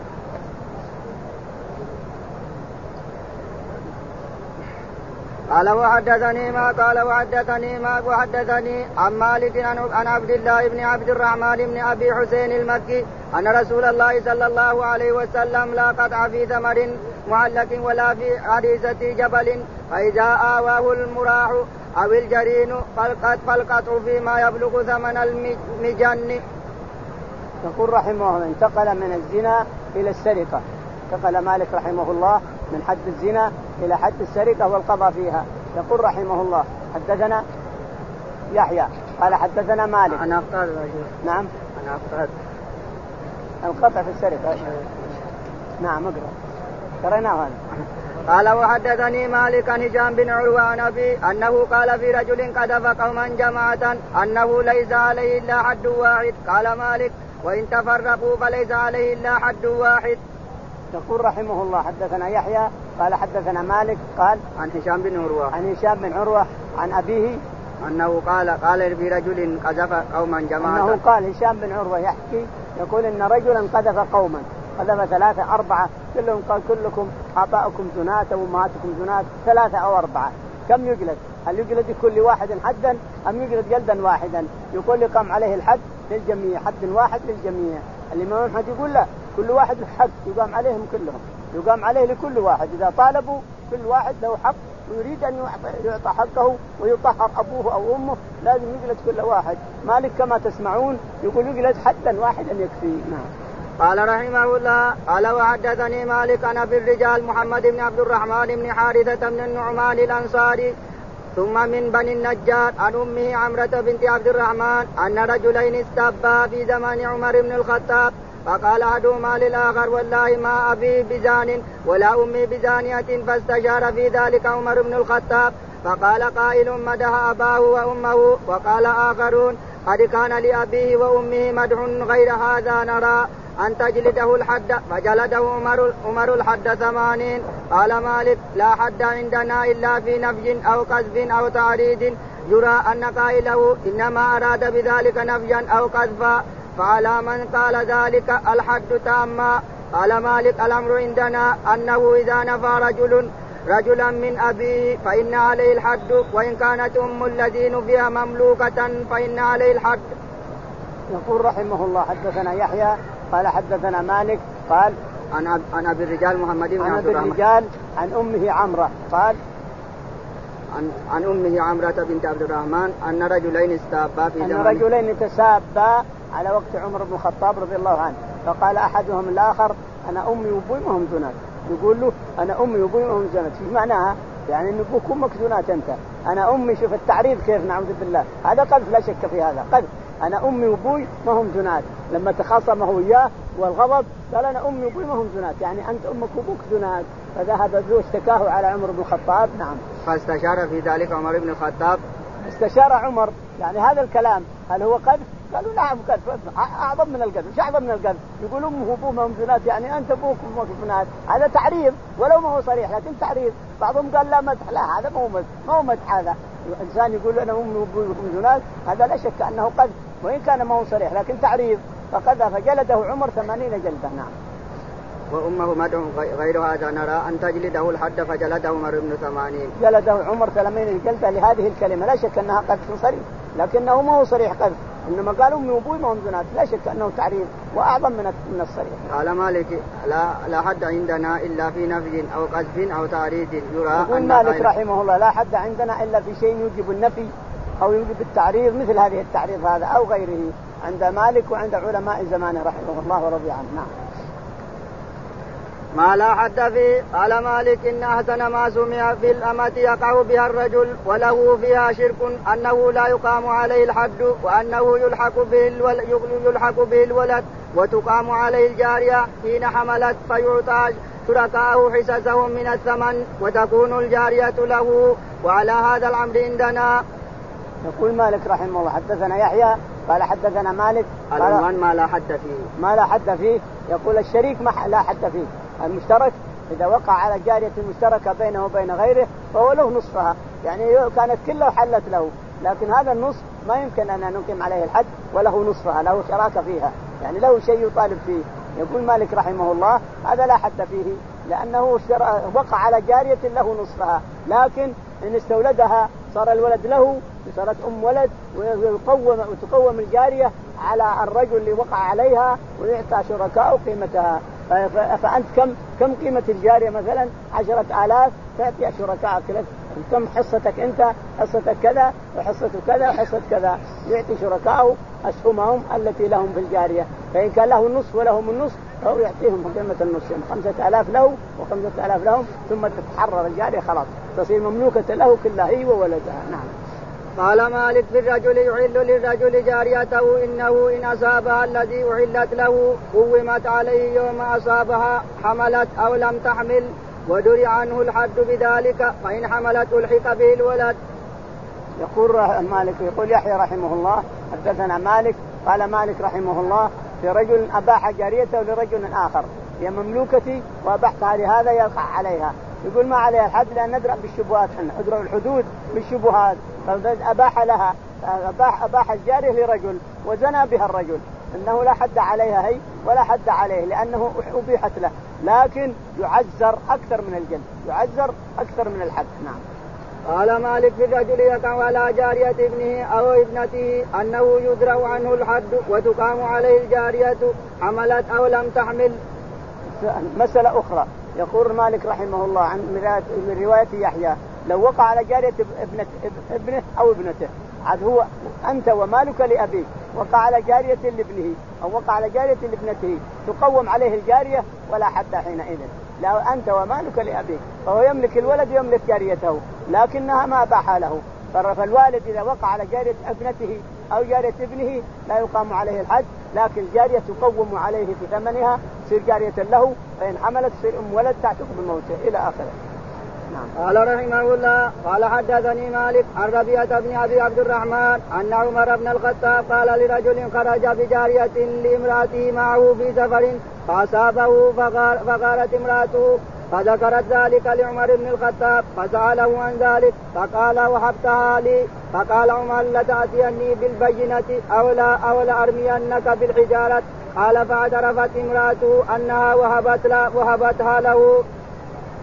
قال وحدثني ما قال وحدثني ما وحدثني عن مالك عن عبد الله بن عبد الرحمن بن أبي حسين المكي أن رسول الله صلى الله عليه وسلم لا قطع في ثمر معلق ولا في حديثة جبل فإذا آواه المراح أو الجرين فالقطع فيما يبلغ ثمن المجن. يقول رحمه الله انتقل من الزنا إلى السرقة. انتقل مالك رحمه الله من حد الزنا إلى حد السرقة والقضاء فيها. يقول رحمه الله حدثنا يحيى قال حدثنا مالك أنا أفتاد نعم أنا أفتاد القطع في السرقة نعم اقرأ قرأناه هذا. قال وحدثني مالك عن هشام بن عروة عن أبي أنه قال في رجل قذف قوما جماعة أنه ليس عليه إلا حد واحد. قال مالك وإن تفرقوا فليس عليه إلا حد واحد. يقول رحمه الله حدثنا يحيى قال حدثنا مالك قال عن هشام بن عروة عن هشام بن عروة عن أبيه أنه قال قال في رجل قذف قوما جماعة أنه قال هشام بن عروة يحكي يقول إن رجلا قذف قوما قذف ثلاثة أربعة كلهم قال كلكم آباؤكم زنات وأمهاتكم زنات ثلاثة أو أربعة كم يجلد؟ هل يجلد كل واحد حدا أم يجلد جلدا واحدا؟ يقول يقام عليه الحد للجميع حد واحد للجميع. الإمام أحمد يقول لا كل واحد له حق يقام عليهم كلهم يقام عليه لكل واحد إذا طالبوا كل واحد له حق ويريد أن يعطى حقه ويطهر أبوه أو أمه لازم يجلد كل واحد. مالك كما تسمعون يقول يجلد حدا واحدا يكفي. نعم. قال رحمه الله قال وحدثني مالك عن أبي الرجال محمد بن عبد الرحمن بن حارثة بن النعمان الأنصاري ثم من بني النجار عن أمه عمرة بنت عبد الرحمن أن رجلين استبا في زمان عمر بن الخطاب فقال أحدهما للآخر والله ما أبي بزان ولا أمي بزانية فاستشار في ذلك عمر بن الخطاب فقال قائل مدح أباه وأمه وقال آخرون قد كان لأبيه وأمه مدح غير هذا نرى أن تجلده الحد فجلده عمر, عمر الحد ثمانين. قال مالك لا حد عندنا إلا في نفي أو قذف أو تعريض يرى أن قائله إنما أراد بذلك نفيا أو قذفا فعلى من قال ذلك الحد تاما. قال مالك الأمر عندنا أنه إذا نفى رجل رجلا من أبيه فإن عليه الحد وإن كانت أم الذي نفيها مملوكة فإن عليه الحد. يقول رحمه الله حدثنا يحيى قال حدثنا مالك قال عن عن ابي الرجال محمد بن عبد الرحمن عن الرجال عن امه عمره قال عن عن امه عمره بنت عبد الرحمن ان رجلين استابا في ان زمن رجلين تسابا على وقت عمر بن الخطاب رضي الله عنه، فقال احدهم الاخر انا امي وابوي ما هم زنات، يقول له انا امي وابوي ما هم زنات، ايش معناها؟ يعني ان ابوك وامك زنات انت، انا امي شوف التعريض كيف نعوذ بالله، هذا قذف لا شك في هذا قذف، انا امي وابوي ما هم زنات، لما تخاصمه اياه والغضب قال انا امي وابوي ما هم زنات، يعني انت امك وابوك زنات، فذهب ذو اشتكاه على عمر بن الخطاب. نعم. فاستشار في ذلك عمر بن الخطاب، استشار عمر يعني هذا الكلام هل هو قذف؟ قالوا نعم قذف اعظم من القذف، ايش اعظم من القذف؟ يقول امه وابوه ما هم زنات، يعني انت ابوك وامك زنات، هذا تعريض ولو ما هو صريح لكن تعريض. بعضهم قال لا مدح، لا هذا ما هو مدح، ما هو مدح، هذا الانسان يقول انا امي وابوي هم زنات، هذا لا شك انه قذف وان كان ما هو صريح لكن تعريض، فقذف جلده عمر ثمانين جلده. نعم. وامه مدح غير هذا نرى ان تجلده الحد فجلده عمر بن ثمانين، جلده عمر ثمانين جلده لهذه الكلمه، لا شك انها قذف صريح لكنه ما هو صريح قذف، انما قالوا امي وابوي ما هم زنات، لا شك انه تعريض واعظم من من الصريح. قال مالك لا لا حد عندنا الا في نفي او قذف او تعريض يرى. يقول مالك رحمه الله لا حد عندنا الا في شيء يوجب النفي او يوجب التعريض مثل هذه التعريض هذا او غيره عند مالك وعند علماء زمانه رحمه الله ورضي عنه. نعم. ما لا حد فيه. قال مالك إن أحسن ما سمع في الأمة يقع بها الرجل وله فيها شرك أنه لا يقام عليه الحد وأنه يلحق به الولد, يلحق به الولد وتقام عليه الجارية حين حملت فيعطى شركاءه حصصهم من الثمن وتكون الجارية له، وعلى هذا الأمر عندنا. يقول مالك رحمه الله حدثنا يحيى قال حدثنا مالك قال ما لا حد فيه. ما لا حد فيه يقول الشريك ما لا حد فيه، المشترك إذا وقع على جارية مشتركة بينه وبين غيره فهو له نصفها، يعني كانت كله حلت له، لكن هذا النصف ما يمكن أن نقيم عليه الحد وله نصفها، له شراكة فيها، يعني له شيء يطالب فيه. يقول مالك رحمه الله هذا لا حد فيه لأنه وقع على جارية له نصفها، لكن إن استولدها صار الولد له صارت أم ولد ويقوم وتقوم الجارية على الرجل اللي وقع عليها ويعطى شركاء قيمتها. فأنت كم كم قيمة الجارية مثلا عشرة آلاف تعطي شركاء كذا، كم حصتك أنت؟ حصتك كذا وحصتك كذا وحصة كذا، يعطي شركاء أسهمهم التي لهم في الجارية، فإن كان له النصف ولهم النصف أو يعطيهم قيمة النصف، خمسة آلاف له وخمسة آلاف لهم، ثم تتحرر الجارية خلاص تصير مملوكة له كلها هي وولدها. نعم. قال مالك في الرجل يحل للرجل جاريته إنه إن أصابها الذي أحلت له قومت عليه يوم أصابها حملت أو لم تحمل ودري عنه الحد بذلك، فإن حملت ألحق به الولد. يقول مالك يقول يحيى رحمه الله حدثنا مالك قال مالك رحمه الله في رجل أباح جاريته لرجل آخر هي مملوكتي وأبحتها لهذا يقع عليها، يقول ما عليها الحد لأن ندرأ بالشبهات، ندرأ الحدود بالشبهات، فأباح لها أباح, أباح الجارية لرجل وزنى بها الرجل أنه لا حد عليها هي ولا حد عليه لأنه أبيحت له، لكن يعزر أكثر من الجلد، يعزر أكثر من الحد. نعم. قال مالك في الرجل يقع على جارية ابنه أو ابنته أنه يدرأ عنه الحد وتقام عليه الجارية حملت أو لم تحمل. مسألة أخرى يقول مالك رحمه الله عن من رواية يحيى لو وقع على جارية ابنة ابنه أو ابنته، عاد هو أنت ومالك لأبيك، وقع على جارية لابنه أو وقع على جارية لابنته تقوم عليه الجارية ولا حد حينئذ، لو أنت ومالك لأبيك فهو يملك الولد يملك جاريته لكنها ما أباح له، فالوالد إذا وقع على جارية ابنته أو جارية ابنه لا يقام عليه الحد، لكن الجارية تقوم عليه في ثمنها تصير جارية له، فإن حملت تصير أم ولد تعتق بموته إلى آخره. نعم. قال رحمه الله قال حدثني مالك عن ربيعة بن أبي عبد الرحمن أن عمر بن الخطاب قال لرجل خرج بجارية لامرأته معه في سفر فأصابه فغارت امرأته فذكرت ذلك لعمر بن الخطاب فسأله عن ذلك فقال وهبتها لي، فقال عمر لتأتيني بالبينة أو لا أو لأرمينك بالحجارة، قال فاعترفت امرأته أنها وهبت لا وهبتها له.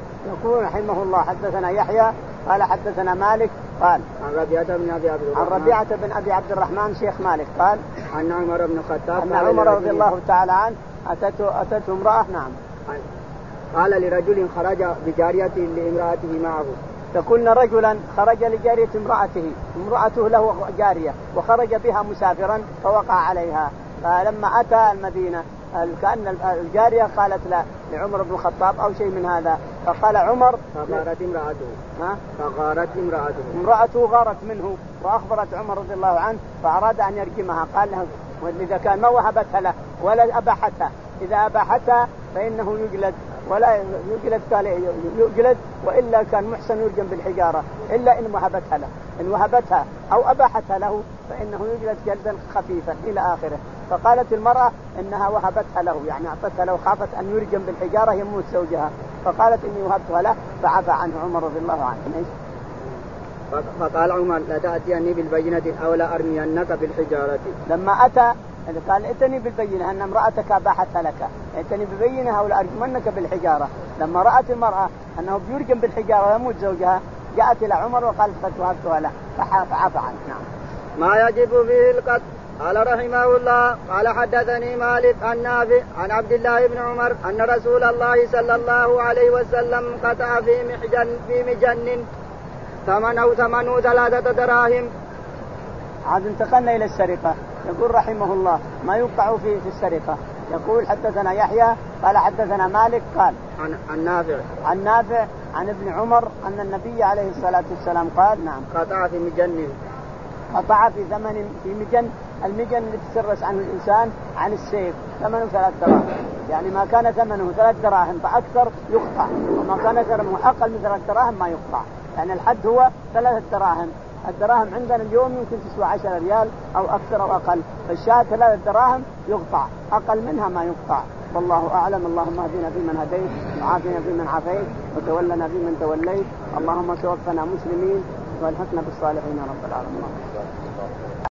يقول رحمه الله حدثنا يحيى قال حدثنا مالك قال عن ربيعة بن أبي عبد الرحمن عن ربيعة بن أبي عبد الرحمن شيخ مالك قال عن عمر بن الخطاب أن عمر رضي الله تعالى عنه أتته أتته امرأة نعم قال لرجل خرج بجارية لامرأته معه. تكون رجلا خرج لجارية امرأته، امرأته له جارية وخرج بها مسافرا فوقع عليها، فلما أتى المدينة كأن الجارية قالت لا لعمر بن الخطاب أو شيء من هذا، فقال عمر فغارت امرأته ها فغارت امرأته امرأته غارت منه وأخبرت عمر رضي الله عنه فأراد أن يرجمها، قال له وإذا كان ما وهبتها له ولا أباحتها، إذا أباحتها فإنه يجلد ولا يجلد قال يجلد وإلا كان محسن يرجم بالحجارة إلا إن وهبتها له، إن وهبتها أو أباحتها له فإنه يجلد جلدا خفيفا إلى آخره. فقالت المرأة إنها وهبتها له يعني أعطتها له خافت أن يرجم بالحجارة يموت زوجها، فقالت إني وهبتها له فعفى عنه عمر رضي الله عنه. فقال عمر لا تأتيني بالبينة أو لا أرمينك بالحجارة. لما أتى قال ائتني بالبينة أن امرأتك أباحتها لك، ائتني ببينة أو لا أرجمنك بالحجارة. لما رأت المرأة أنه بيرجم بالحجارة ويموت زوجها جاءت إلى عمر وقالت قد وهبتها له فعفى عنه. نعم. ما يجب فيه القتل. قال رحمه الله قال حدثني مالك عن نافع عن عبد الله بن عمر أن رسول الله صلى الله عليه وسلم قطع في محجن في مجن ثمنه ثمنه ثلاثة دراهم. عاد انتقلنا إلى السرقة. يقول رحمه الله ما يوقع فيه في السرقة. يقول حدثنا يحيى قال حدثنا مالك قال عن, عن نافع عن نافع عن ابن عمر أن النبي عليه الصلاة والسلام قال نعم قطع في مجن قطع في ثمن في مجن، المجن اللي تسرس عنه الإنسان عن السيف ثمنه ثلاث دراهم، يعني ما كان ثمنه ثلاث دراهم فأكثر يقطع وما كان ثمنه أقل من ثلاث دراهم ما يقطع، يعني الحد هو ثلاث دراهم. الدراهم عندنا اليوم يمكن تسوى عشرة ريال أو أكثر أو أقل، فالشاة ثلاث دراهم يقطع أقل منها ما يقطع. والله أعلم. اللهم اهدنا فيمن هديت وعافنا فيمن عافيت وتولنا فيمن توليت، اللهم توفنا مسلمين والحقنا بالصالحين رب العالمين.